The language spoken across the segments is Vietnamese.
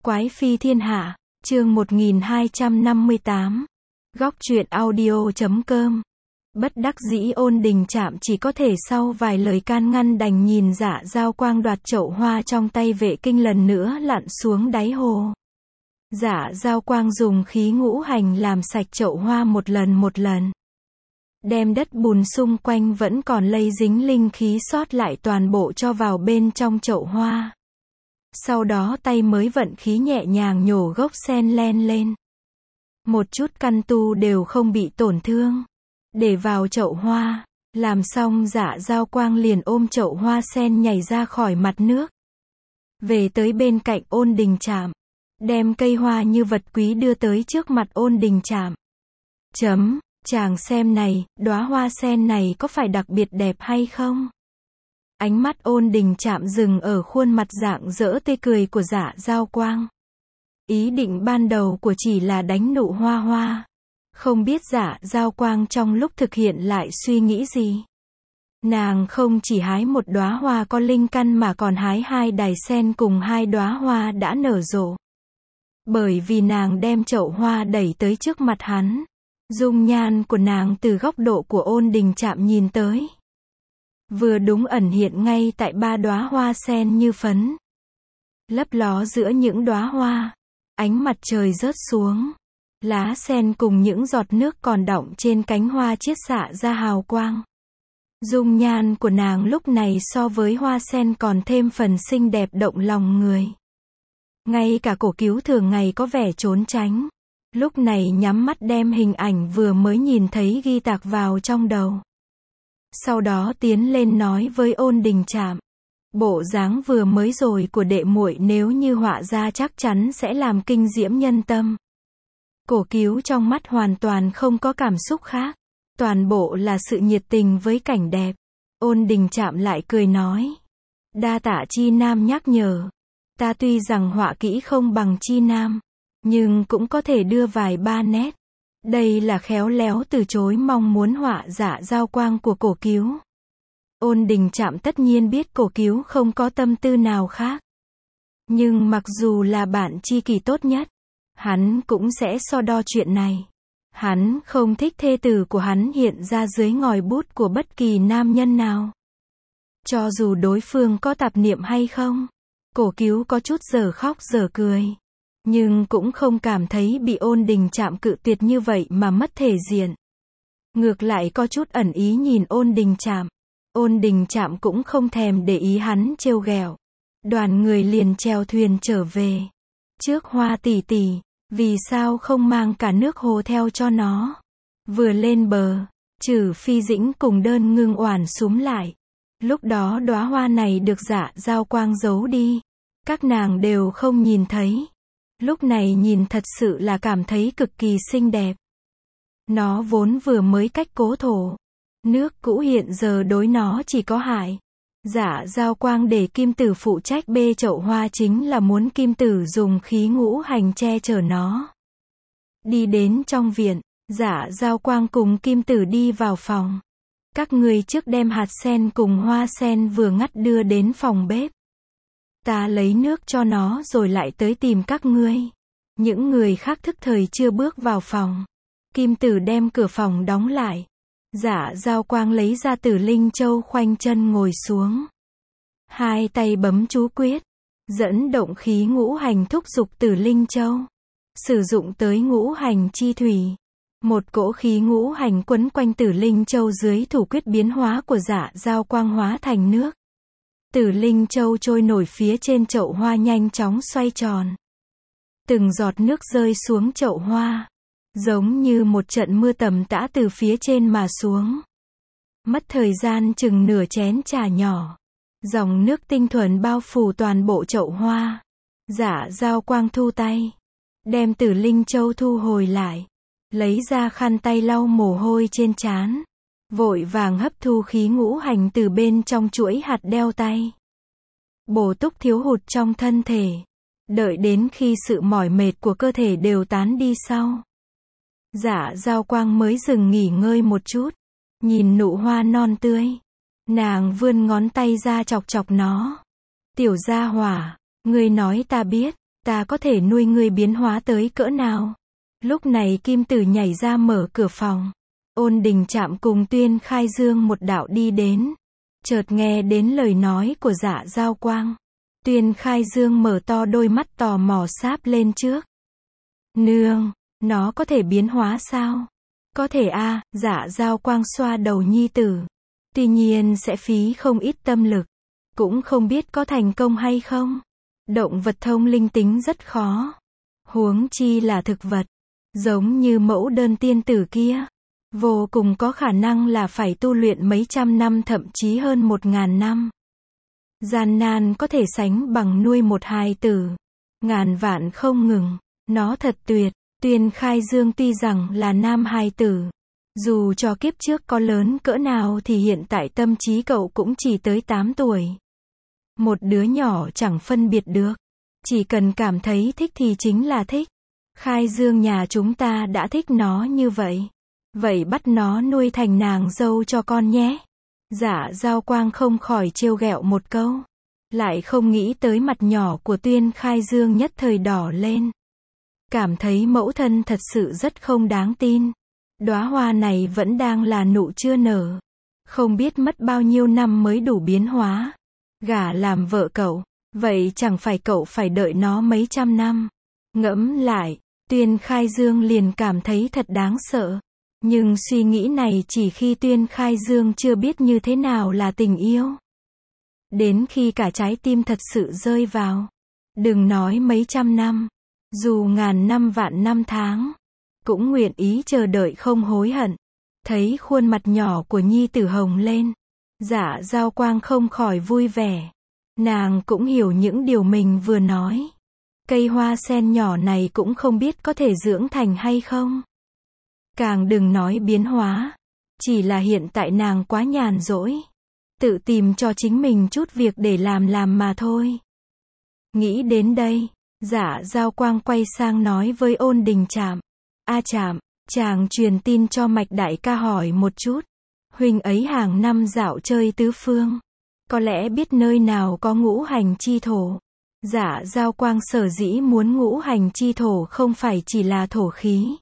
Quái phi thiên hạ, chương 1258. Góc truyện audio.com. Bất đắc dĩ Ôn Đình Trạm chỉ có thể sau vài lời can ngăn đành nhìn Dạ Giao Quang đoạt chậu hoa trong tay Vệ Kinh lần nữa lặn xuống đáy hồ. Dạ Giao Quang dùng khí ngũ hành làm sạch chậu hoa một lần. Đem đất bùn xung quanh vẫn còn lây dính linh khí sót lại toàn bộ cho vào bên trong chậu hoa. Sau đó tay mới vận khí nhẹ nhàng nhổ gốc sen len lên. Một chút căn tu đều không bị tổn thương. Để vào chậu hoa. Làm xong Dạ Giao Quang liền ôm chậu hoa sen nhảy ra khỏi mặt nước. Về tới bên cạnh Ôn Đình Trạm. Đem cây hoa như vật quý đưa tới trước mặt Ôn Đình Trạm. Chàng xem này, đóa hoa sen này có phải đặc biệt đẹp hay không? Ánh mắt Ôn Đình Trạm dừng ở khuôn mặt rạng rỡ tươi cười của Dạ Giao Quang. Ý định ban đầu của chỉ là đánh nụ hoa hoa. Không biết Dạ Giao Quang trong lúc thực hiện lại suy nghĩ gì. Nàng không chỉ hái một đóa hoa có linh căn mà còn hái hai đài sen cùng hai đóa hoa đã nở rộ. Bởi vì nàng đem chậu hoa đẩy tới trước mặt hắn. Dung nhan của nàng từ góc độ của Ôn Đình Trạm nhìn tới. Vừa đúng ẩn hiện ngay tại ba đóa hoa sen như phấn. Lấp ló giữa những đóa hoa. Ánh mặt trời rớt xuống. Lá sen cùng những giọt nước còn đọng trên cánh hoa chiết xạ ra hào quang. Dung nhan của nàng lúc này so với hoa sen còn thêm phần xinh đẹp động lòng người. Ngay cả Cổ Cứu thường ngày có vẻ trốn tránh. Lúc này nhắm mắt đem hình ảnh vừa mới nhìn thấy ghi tạc vào trong đầu. Sau đó tiến lên nói với Ôn Đình Trạm. Bộ dáng vừa mới rồi của đệ muội nếu như họa ra chắc chắn sẽ làm kinh diễm nhân tâm. Cổ Cứu trong mắt hoàn toàn không có cảm xúc khác. Toàn bộ là sự nhiệt tình với cảnh đẹp. Ôn Đình Trạm lại cười nói. Đa tạ Chi Nam nhắc nhở. Ta tuy rằng họa kỹ không bằng Chi Nam. Nhưng cũng có thể đưa vài ba nét. Đây là khéo léo từ chối mong muốn họa Dạ Giao Quang của Cổ Cứu. Ôn Đình Trạm tất nhiên biết Cổ Cứu không có tâm tư nào khác. Nhưng mặc dù là bạn tri kỷ tốt nhất, hắn cũng sẽ so đo chuyện này. Hắn không thích thê tử của hắn hiện ra dưới ngòi bút của bất kỳ nam nhân nào. Cho dù đối phương có tạp niệm hay không. Cổ Cứu có chút dở khóc dở cười. Nhưng cũng không cảm thấy bị Ôn Đình Trạm cự tuyệt như vậy mà mất thể diện. Ngược lại có chút ẩn ý nhìn Ôn Đình Trạm. Ôn Đình Trạm cũng không thèm để ý hắn trêu ghẹo. Đoàn người liền chèo thuyền trở về. Trước Hoa tỷ tỷ, vì sao không mang cả nước hồ theo cho nó? Vừa lên bờ, Trừ Phi Dĩnh cùng Đơn Ngưng Oản súm lại. Lúc đó đóa hoa này được Dạ Giao Quang giấu đi. Các nàng đều không nhìn thấy. Lúc này nhìn thật sự là cảm thấy cực kỳ xinh đẹp. Nó vốn vừa mới cách cố thổ. Nước cũ hiện giờ đối nó chỉ có hại. Dạ Giao Quang để Kim Tử phụ trách bê chậu hoa chính là muốn Kim Tử dùng khí ngũ hành che chở nó. Đi đến trong viện, Dạ Giao Quang cùng Kim Tử đi vào phòng. Các người trước đem hạt sen cùng hoa sen vừa ngắt đưa đến phòng bếp. Ta lấy nước cho nó rồi lại tới tìm các ngươi. Những người khác thức thời chưa bước vào phòng. Kim Tử đem cửa phòng đóng lại. Dạ Giao Quang lấy ra Tử Linh Châu khoanh chân ngồi xuống. Hai tay bấm chú quyết. Dẫn động khí ngũ hành thúc giục Tử Linh Châu. Sử dụng tới ngũ hành chi thủy. Một cỗ khí ngũ hành quấn quanh Tử Linh Châu dưới thủ quyết biến hóa của Dạ Giao Quang hóa thành nước. Tử Linh Châu trôi nổi phía trên chậu hoa nhanh chóng xoay tròn. Từng giọt nước rơi xuống chậu hoa. Giống như một trận mưa tầm tã từ phía trên mà xuống. Mất thời gian chừng nửa chén trà nhỏ. Dòng nước tinh thuần bao phủ toàn bộ chậu hoa. Dạ Giao Quang thu tay. Đem Tử Linh Châu thu hồi lại. Lấy ra khăn tay lau mồ hôi trên trán. Vội vàng hấp thu khí ngũ hành từ bên trong chuỗi hạt đeo tay. Bổ túc thiếu hụt trong thân thể. Đợi đến khi sự mỏi mệt của cơ thể đều tán đi sau. Dạ Giao Quang mới dừng nghỉ ngơi một chút. Nhìn nụ hoa non tươi. Nàng vươn ngón tay ra chọc chọc nó. Tiểu gia hỏa, ngươi nói ta biết. Ta có thể nuôi ngươi biến hóa tới cỡ nào? Lúc này Kim Tử nhảy ra mở cửa phòng. Ôn Đình Trạm cùng Tuyên Khai Dương một đạo đi đến. Chợt nghe đến lời nói của Dạ Giao Quang. Tuyên Khai Dương mở to đôi mắt tò mò sáp lên trước. Nương, nó có thể biến hóa sao? Có thể a, Dạ Giao Quang xoa đầu nhi tử. Tuy nhiên sẽ phí không ít tâm lực. Cũng không biết có thành công hay không. Động vật thông linh tính rất khó. Huống chi là thực vật. Giống như mẫu đơn tiên tử kia. Vô cùng có khả năng là phải tu luyện mấy trăm năm thậm chí hơn 1000 năm. Gian nan có thể sánh bằng nuôi một hài tử. Ngàn vạn không ngừng. Nó thật tuyệt. Tuyên Khai Dương tuy rằng là nam hài tử. Dù cho kiếp trước có lớn cỡ nào thì hiện tại tâm trí cậu cũng chỉ tới 8 tuổi. Một đứa nhỏ chẳng phân biệt được. Chỉ cần cảm thấy thích thì chính là thích. Khai Dương nhà chúng ta đã thích nó như vậy. Vậy bắt nó nuôi thành nàng dâu cho con nhé. Dạ Giao Quang không khỏi trêu ghẹo một câu. Lại không nghĩ tới mặt nhỏ của Tuyên Khai Dương nhất thời đỏ lên. Cảm thấy mẫu thân thật sự rất không đáng tin. Đóa hoa này vẫn đang là nụ chưa nở. Không biết mất bao nhiêu năm mới đủ biến hóa. Gả làm vợ cậu. Vậy chẳng phải cậu phải đợi nó mấy trăm năm. Ngẫm lại, Tuyên Khai Dương liền cảm thấy thật đáng sợ. Nhưng suy nghĩ này chỉ khi Tuyên Khai Dương chưa biết như thế nào là tình yêu. Đến khi cả trái tim thật sự rơi vào. Đừng nói mấy trăm năm. Dù ngàn năm vạn năm tháng. Cũng nguyện ý chờ đợi không hối hận. Thấy khuôn mặt nhỏ của nhi tử hồng lên. Dạ Giao Quang không khỏi vui vẻ. Nàng cũng hiểu những điều mình vừa nói. Cây hoa sen nhỏ này cũng không biết có thể dưỡng thành hay không. Càng đừng nói biến hóa. Chỉ là hiện tại nàng quá nhàn rỗi. Tự tìm cho chính mình chút việc để làm mà thôi. Nghĩ đến đây, Dạ Giao Quang quay sang nói với Ôn Đình Trạm. A Trạm, chàng truyền tin cho Mạch đại ca hỏi một chút. Huynh ấy hàng năm dạo chơi tứ phương. Có lẽ biết nơi nào có ngũ hành chi thổ. Dạ Giao Quang sở dĩ muốn ngũ hành chi thổ không phải chỉ là thổ khí.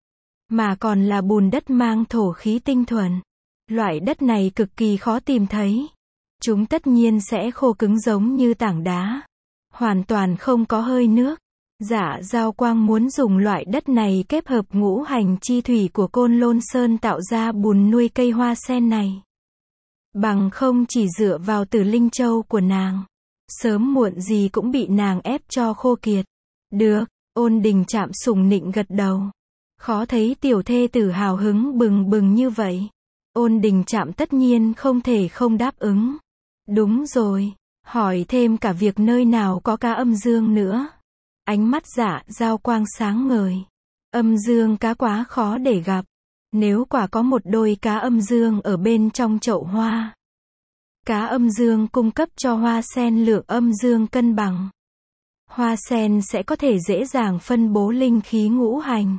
Mà còn là bùn đất mang thổ khí tinh thuần. Loại đất này cực kỳ khó tìm thấy. Chúng tất nhiên sẽ khô cứng giống như tảng đá. Hoàn toàn không có hơi nước. Dạ Giao Quang muốn dùng loại đất này kết hợp ngũ hành chi thủy của Côn Lôn Sơn tạo ra bùn nuôi cây hoa sen này. Bằng không chỉ dựa vào Tử Linh Châu của nàng. Sớm muộn gì cũng bị nàng ép cho khô kiệt. Được, Ôn Đình Trạm sủng nịnh gật đầu. Khó thấy tiểu thê tử hào hứng bừng bừng như vậy. Ôn Đình Trạm tất nhiên không thể không đáp ứng. Đúng rồi, hỏi thêm cả việc nơi nào có cá âm dương nữa. Ánh mắt Dạ Giao Quang sáng ngời. Âm dương cá quá khó để gặp. Nếu quả có một đôi cá âm dương ở bên trong chậu hoa. Cá âm dương cung cấp cho hoa sen lượng âm dương cân bằng. Hoa sen sẽ có thể dễ dàng phân bố linh khí ngũ hành.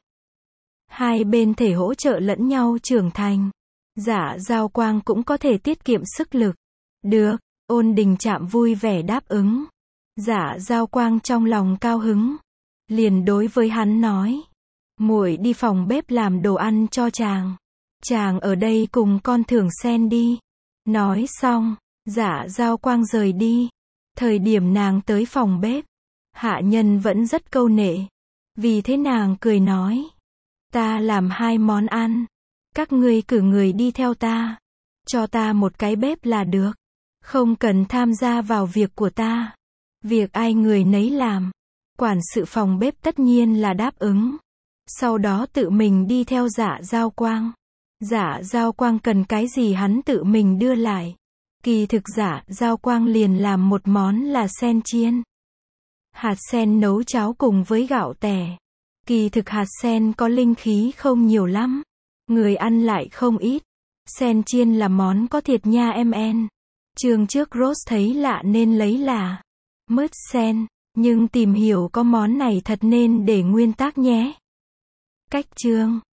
Hai bên thể hỗ trợ lẫn nhau trưởng thành. Dạ Giao Quang cũng có thể tiết kiệm sức lực. Được, Ôn Đình Trạm vui vẻ đáp ứng. Dạ Giao Quang trong lòng cao hứng. Liền đối với hắn nói. Muội đi phòng bếp làm đồ ăn cho chàng. Chàng ở đây cùng con Thường Sen đi. Nói xong, Dạ Giao Quang rời đi. Thời điểm nàng tới phòng bếp, hạ nhân vẫn rất câu nệ. Vì thế nàng cười nói. Ta làm 2 món ăn. Các ngươi cử người đi theo ta. Cho ta một cái bếp là được. Không cần tham gia vào việc của ta. Việc ai người nấy làm. Quản sự phòng bếp tất nhiên là đáp ứng. Sau đó tự mình đi theo Dạ Giao Quang. Dạ Giao Quang cần cái gì hắn tự mình đưa lại. Kỳ thực Dạ Giao Quang liền làm một món là sen chiên. Hạt sen nấu cháo cùng với gạo tẻ. Kỳ thực hạt sen có linh khí không nhiều lắm. Người ăn lại không ít. Sen chiên là món có thiệt nha em en. Chương trước Rose thấy lạ nên lấy là mứt sen. Nhưng tìm hiểu có món này thật nên để nguyên tắc nhé. Cách chương